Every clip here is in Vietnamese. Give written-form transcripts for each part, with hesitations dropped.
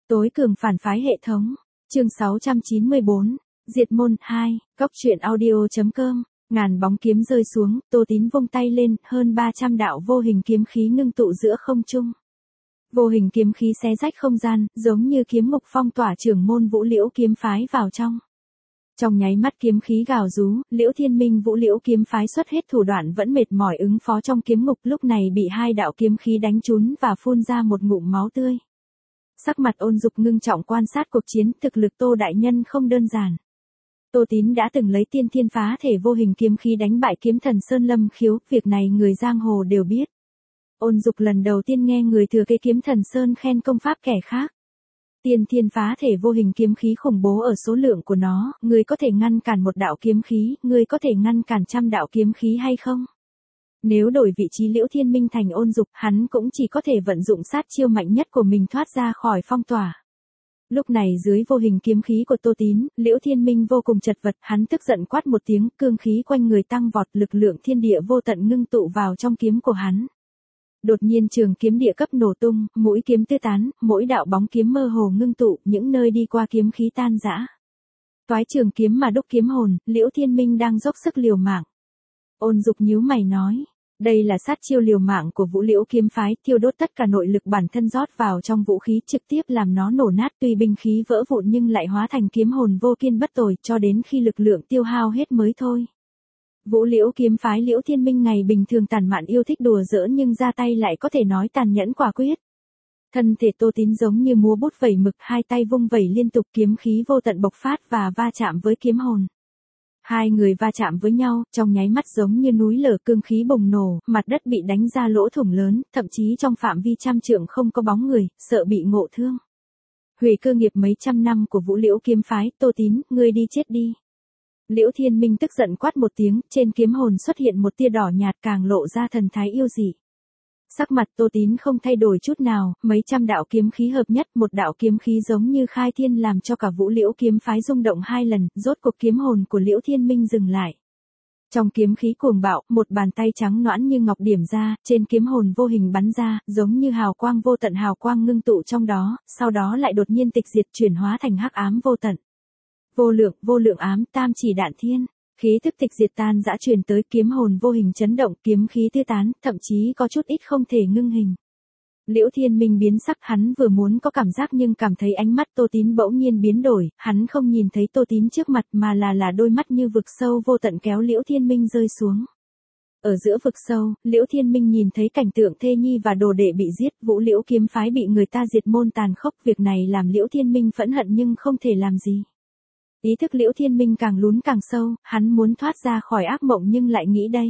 Tối cường phản phái hệ thống. Chương 694. Diệt môn 2. Góc truyện audio.com. Ngàn bóng kiếm rơi xuống, Tô Tín vung tay lên, hơn 300 đạo vô hình kiếm khí ngưng tụ giữa không trung. Vô hình kiếm khí xé rách không gian, giống như kiếm ngục phong tỏa trưởng môn Vũ Liễu kiếm phái vào trong. Trong nháy mắt kiếm khí gào rú, Liễu Thiên Minh Vũ Liễu kiếm phái xuất hết thủ đoạn vẫn mệt mỏi ứng phó trong kiếm ngục, lúc này bị hai đạo kiếm khí đánh trúng và phun ra một ngụm máu tươi. Sắc mặt Ôn Dục ngưng trọng quan sát cuộc chiến, thực lực Tô đại nhân không đơn giản. Tô Tín đã từng lấy tiên thiên phá thể vô hình kiếm khí đánh bại kiếm thần Sơn Lâm Khiếu, việc này người giang hồ đều biết. Ôn Dục lần đầu tiên nghe người thừa kế kiếm thần Sơn khen công pháp kẻ khác. Tiên thiên phá thể vô hình kiếm khí khủng bố ở số lượng của nó, người có thể ngăn cản một đạo kiếm khí, người có thể ngăn cản trăm đạo kiếm khí hay không? Nếu đổi vị trí Liễu Thiên Minh thành Ôn Dục, hắn cũng chỉ có thể vận dụng sát chiêu mạnh nhất của mình thoát ra khỏi phong tỏa. Lúc này dưới vô hình kiếm khí của Tô Tín, Liễu Thiên Minh vô cùng chật vật, hắn tức giận quát một tiếng, cương khí quanh người tăng vọt, lực lượng thiên địa vô tận ngưng tụ vào trong kiếm của hắn. Đột nhiên trường kiếm địa cấp nổ tung, mũi kiếm tứ tán, mỗi đạo bóng kiếm mơ hồ ngưng tụ, những nơi đi qua kiếm khí tan rã. Toái trường kiếm mà đúc kiếm hồn, Liễu Thiên Minh đang dốc sức liều mạng. Ôn Dục nhíu mày nói, đây là sát chiêu liều mạng của Vũ Liễu kiếm phái, thiêu đốt tất cả nội lực bản thân rót vào trong vũ khí, trực tiếp làm nó nổ nát, tuy binh khí vỡ vụn nhưng lại hóa thành kiếm hồn vô kiên bất tồi, cho đến khi lực lượng tiêu hao hết mới thôi. Vũ Liễu kiếm phái Liễu Thiên Minh ngày bình thường tàn mạn yêu thích đùa giỡn nhưng ra tay lại có thể nói tàn nhẫn quả quyết. Thân thể Tô Tín giống như múa bút vẩy mực, hai tay vung vẩy liên tục, kiếm khí vô tận bộc phát và va chạm với kiếm hồn. Hai người va chạm với nhau, trong nháy mắt giống như núi lở, cương khí bùng nổ, mặt đất bị đánh ra lỗ thủng lớn, thậm chí trong phạm vi trăm trượng không có bóng người, sợ bị ngộ thương. Hủy cơ nghiệp mấy trăm năm của Vũ Liễu kiếm phái, Tô Tín, ngươi đi chết đi. Liễu Thiên Minh tức giận quát một tiếng, trên kiếm hồn xuất hiện một tia đỏ nhạt càng lộ ra thần thái yêu dị. Sắc mặt Tô Tín không thay đổi chút nào, mấy trăm đạo kiếm khí hợp nhất, một đạo kiếm khí giống như khai thiên làm cho cả Vũ Liễu kiếm phái rung động hai lần, rốt cuộc kiếm hồn của Liễu Thiên Minh dừng lại. Trong kiếm khí cuồng bạo, một bàn tay trắng nõn như ngọc điểm ra, trên kiếm hồn vô hình bắn ra, giống như hào quang vô tận, hào quang ngưng tụ trong đó, sau đó lại đột nhiên tịch diệt, chuyển hóa thành hắc ám vô tận. Vô lượng ám, tam chỉ đạn thiên. Khí thức tịch diệt tan dã truyền tới, kiếm hồn vô hình chấn động, kiếm khí tứ tán, thậm chí có chút ít không thể ngưng hình. Liễu Thiên Minh biến sắc, hắn vừa muốn có cảm giác nhưng cảm thấy ánh mắt Tô Tín bỗng nhiên biến đổi, hắn không nhìn thấy Tô Tín trước mặt mà là đôi mắt như vực sâu vô tận kéo Liễu Thiên Minh rơi xuống. Ở giữa vực sâu, Liễu Thiên Minh nhìn thấy cảnh tượng thê nhi và đồ đệ bị giết, Vũ Liễu kiếm phái bị người ta diệt môn tàn khốc, việc này làm Liễu Thiên Minh phẫn hận nhưng không thể làm gì. Ý thức Liễu Thiên Minh càng lún càng sâu, hắn muốn thoát ra khỏi ác mộng nhưng lại nghĩ đây.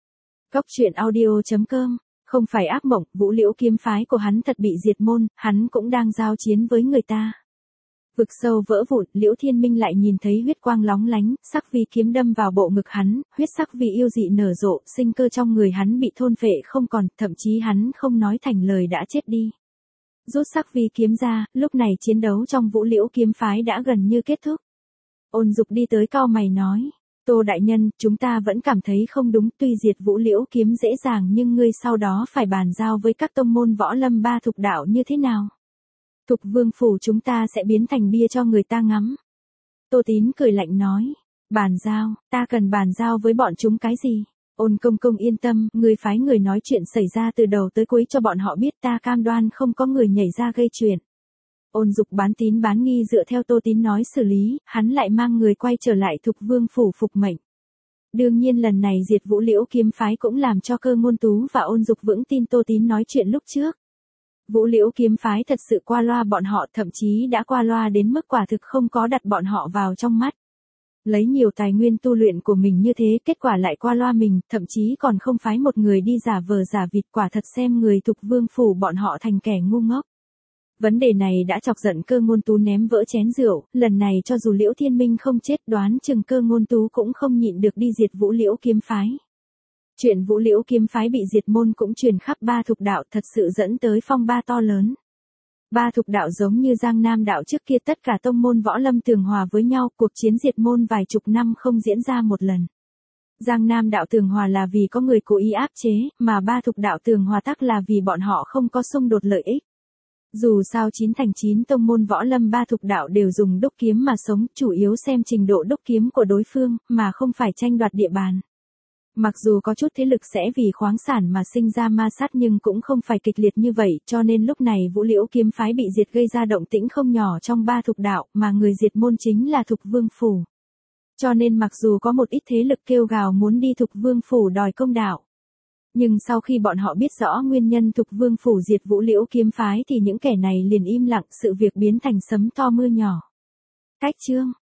Góc truyện audio.com. Không phải ác mộng, Vũ Liễu kiếm phái của hắn thật bị diệt môn, hắn cũng đang giao chiến với người ta. Vực sâu vỡ vụn, Liễu Thiên Minh lại nhìn thấy huyết quang lóng lánh, sắc vi kiếm đâm vào bộ ngực hắn, huyết sắc vi yêu dị nở rộ, sinh cơ trong người hắn bị thôn phệ không còn, thậm chí hắn không nói thành lời đã chết đi. Rút sắc vi kiếm ra, lúc này chiến đấu trong Vũ Liễu kiếm phái đã gần như kết thúc. Ôn Dục đi tới cau mày nói, Tô đại nhân, chúng ta vẫn cảm thấy không đúng, tuy diệt Vũ Liễu kiếm dễ dàng nhưng ngươi sau đó phải bàn giao với các tông môn võ lâm ba thục đạo như thế nào? Thục vương phủ chúng ta sẽ biến thành bia cho người ta ngắm. Tô Tín cười lạnh nói, bàn giao, ta cần bàn giao với bọn chúng cái gì? Ôn công công yên tâm, ngươi phái người nói chuyện xảy ra từ đầu tới cuối cho bọn họ biết, ta cam đoan không có người nhảy ra gây chuyện. Ôn Dục bán tín bán nghi dựa theo Tô Tín nói xử lý, hắn lại mang người quay trở lại Thục vương phủ phục mệnh. Đương nhiên lần này diệt Vũ Liễu kiếm phái cũng làm cho Cơ Ngôn Tú và Ôn Dục vững tin Tô Tín nói chuyện lúc trước. Vũ Liễu kiếm phái thật sự qua loa bọn họ, thậm chí đã qua loa đến mức quả thực không có đặt bọn họ vào trong mắt. Lấy nhiều tài nguyên tu luyện của mình như thế, kết quả lại qua loa mình, thậm chí còn không phái một người đi giả vờ giả vịt, quả thật xem người Thục vương phủ bọn họ thành kẻ ngu ngốc. Vấn đề này đã chọc giận Cơ Ngôn Tú ném vỡ chén rượu, lần này cho dù Liễu Thiên Minh không chết đoán chừng Cơ Ngôn Tú cũng không nhịn được đi diệt Vũ Liễu kiếm phái. Chuyện Vũ Liễu kiếm phái bị diệt môn cũng truyền khắp ba thục đạo, thật sự dẫn tới phong ba to lớn. Ba thục đạo giống như Giang Nam đạo trước kia, tất cả tông môn võ lâm tường hòa với nhau, cuộc chiến diệt môn vài chục năm không diễn ra một lần. Giang Nam đạo tường hòa là vì có người cố ý áp chế, mà ba thục đạo tường hòa tắc là vì bọn họ không có xung đột lợi ích. Dù sao 9 thành 9 tông môn võ lâm ba thục đạo đều dùng đúc kiếm mà sống, chủ yếu xem trình độ đúc kiếm của đối phương, mà không phải tranh đoạt địa bàn. Mặc dù có chút thế lực sẽ vì khoáng sản mà sinh ra ma sát nhưng cũng không phải kịch liệt như vậy, cho nên lúc này Vũ Liễu kiếm phái bị diệt gây ra động tĩnh không nhỏ trong ba thục đạo, mà người diệt môn chính là Thục Vương Phủ. Cho nên mặc dù có một ít thế lực kêu gào muốn đi Thục Vương Phủ đòi công đạo, nhưng sau khi bọn họ biết rõ nguyên nhân Thục Vương Phủ diệt Vũ Liễu kiếm phái thì những kẻ này liền im lặng, sự việc biến thành sấm to mưa nhỏ. Cách chương